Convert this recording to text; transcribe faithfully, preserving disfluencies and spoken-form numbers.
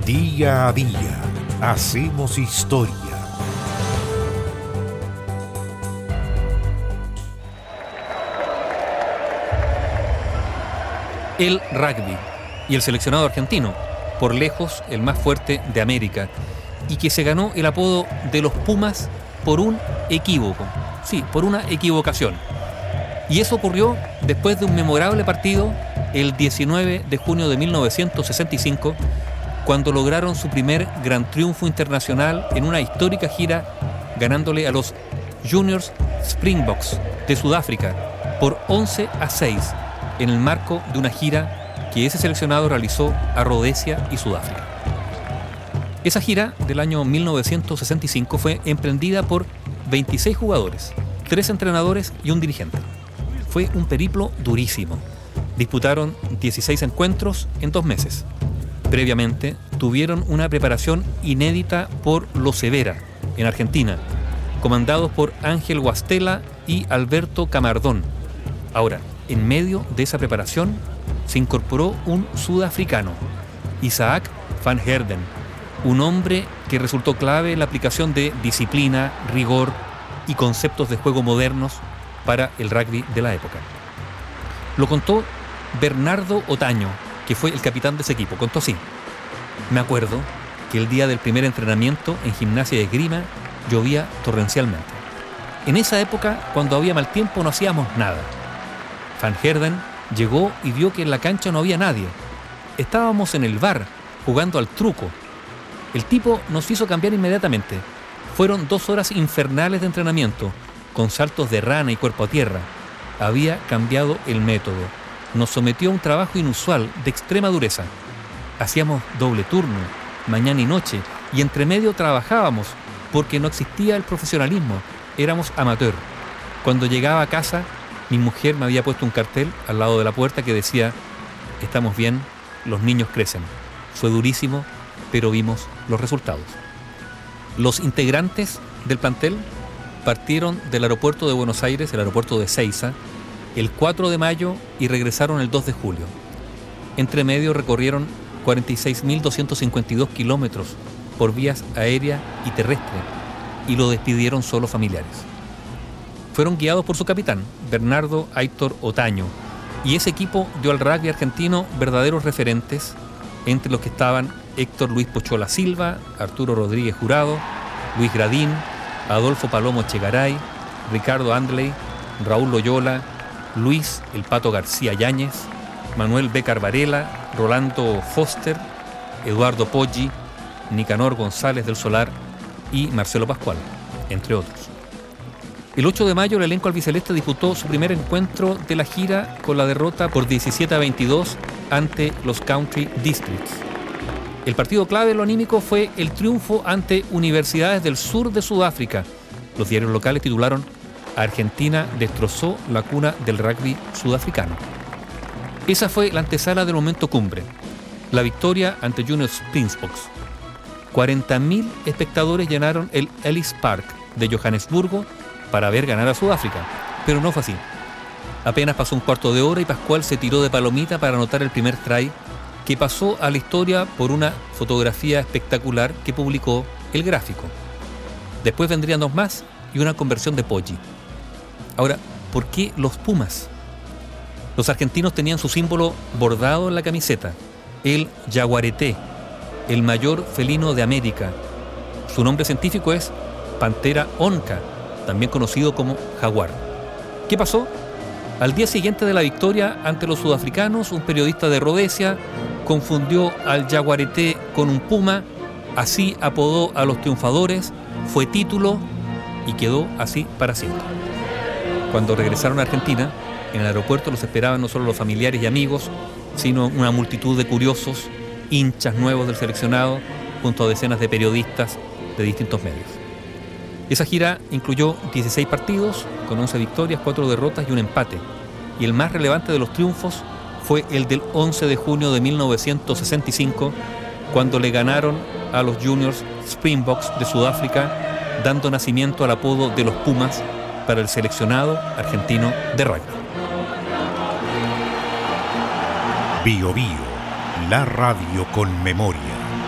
Día a día hacemos historia. El rugby y el seleccionado argentino, por lejos el más fuerte de América, y que se ganó el apodo de los Pumas por un equívoco, sí, por una equivocación. Y eso ocurrió después de un memorable partido el diecinueve de junio de mil novecientos sesenta y cinco, cuando lograron su primer gran triunfo internacional en una histórica gira, ganándole a los Juniors Springboks de Sudáfrica por once a seis en el marco de una gira que ese seleccionado realizó a Rodesia y Sudáfrica. Esa gira del año mil novecientos sesenta y cinco fue emprendida por veintiséis jugadores, tres entrenadores y un dirigente. Fue un periplo durísimo. Disputaron dieciséis encuentros en dos meses. Previamente tuvieron una preparación inédita por Lo Severa, en Argentina, comandados por Ángel Guastela y Alberto Camardón. Ahora, en medio de esa preparación, se incorporó un sudafricano, Isaac van Heerden, un hombre que resultó clave en la aplicación de disciplina, rigor y conceptos de juego modernos para el rugby de la época. Lo contó Bernardo Otaño, que fue el capitán de ese equipo. Contó así: me acuerdo que el día del primer entrenamiento en gimnasia de esgrima llovía torrencialmente. En esa época, cuando había mal tiempo, no hacíamos nada. Van Heerden llegó y vio que en la cancha no había nadie. Estábamos en el bar, jugando al truco. El tipo nos hizo cambiar inmediatamente. Fueron dos horas infernales de entrenamiento, con saltos de rana y cuerpo a tierra. Había cambiado el método. Nos sometió a un trabajo inusual, de extrema dureza. Hacíamos doble turno, mañana y noche, y entre medio trabajábamos, porque no existía el profesionalismo. Éramos amateur. Cuando llegaba a casa, mi mujer me había puesto un cartel al lado de la puerta que decía: estamos bien, los niños crecen. Fue durísimo, pero vimos los resultados. Los integrantes del plantel partieron del aeropuerto de Buenos Aires, el aeropuerto de Ezeiza, el cuatro de mayo y regresaron el dos de julio. Entre medio recorrieron cuarenta y seis mil doscientos cincuenta y dos kilómetros por vías aérea y terrestre, y lo despidieron solo familiares. Fueron guiados por su capitán, Bernardo Aitor Otaño, y ese equipo dio al rugby argentino verdaderos referentes, entre los que estaban Héctor Luis Pochola Silva, Arturo Rodríguez Jurado, Luis Gradín, Adolfo Palomo Echegaray, Ricardo Andley, Raúl Loyola, Luis El Pato García Yáñez, Manuel Bécar Varela, Rolando Foster, Eduardo Poggi, Nicanor González del Solar y Marcelo Pascual, entre otros. El ocho de mayo el elenco albiceleste disputó su primer encuentro de la gira con la derrota por diecisiete a veintidós ante los Country Districts. El partido clave en lo anímico fue el triunfo ante Universidades del Sur de Sudáfrica. Los diarios locales titularon: Argentina destrozó la cuna del rugby sudafricano. Esa fue la antesala del momento cumbre, la victoria ante Juniors Springboks. cuarenta mil espectadores llenaron el Ellis Park de Johannesburgo para ver ganar a Sudáfrica, pero no fue así. Apenas pasó un cuarto de hora y Pascual se tiró de palomita para anotar el primer try, que pasó a la historia por una fotografía espectacular que publicó El Gráfico. Después vendrían dos más y una conversión de Poggi. Ahora, ¿por qué los Pumas? Los argentinos tenían su símbolo bordado en la camiseta, el jaguareté, el mayor felino de América. Su nombre científico es Panthera onca, también conocido como jaguar. ¿Qué pasó? Al día siguiente de la victoria ante los sudafricanos, un periodista de Rodesia confundió al jaguareté con un puma, así apodó a los triunfadores, fue título y quedó así para siempre. Cuando regresaron a Argentina, en el aeropuerto los esperaban no solo los familiares y amigos, sino una multitud de curiosos, hinchas nuevos del seleccionado, junto a decenas de periodistas de distintos medios. Esa gira incluyó dieciséis partidos, con once victorias, cuatro derrotas y un empate. Y el más relevante de los triunfos fue el del once de junio de mil novecientos sesenta y cinco, cuando le ganaron a los Juniors Springboks de Sudáfrica, dando nacimiento al apodo de los Pumas para el seleccionado argentino de rugby. Bio Bio, la radio con memoria.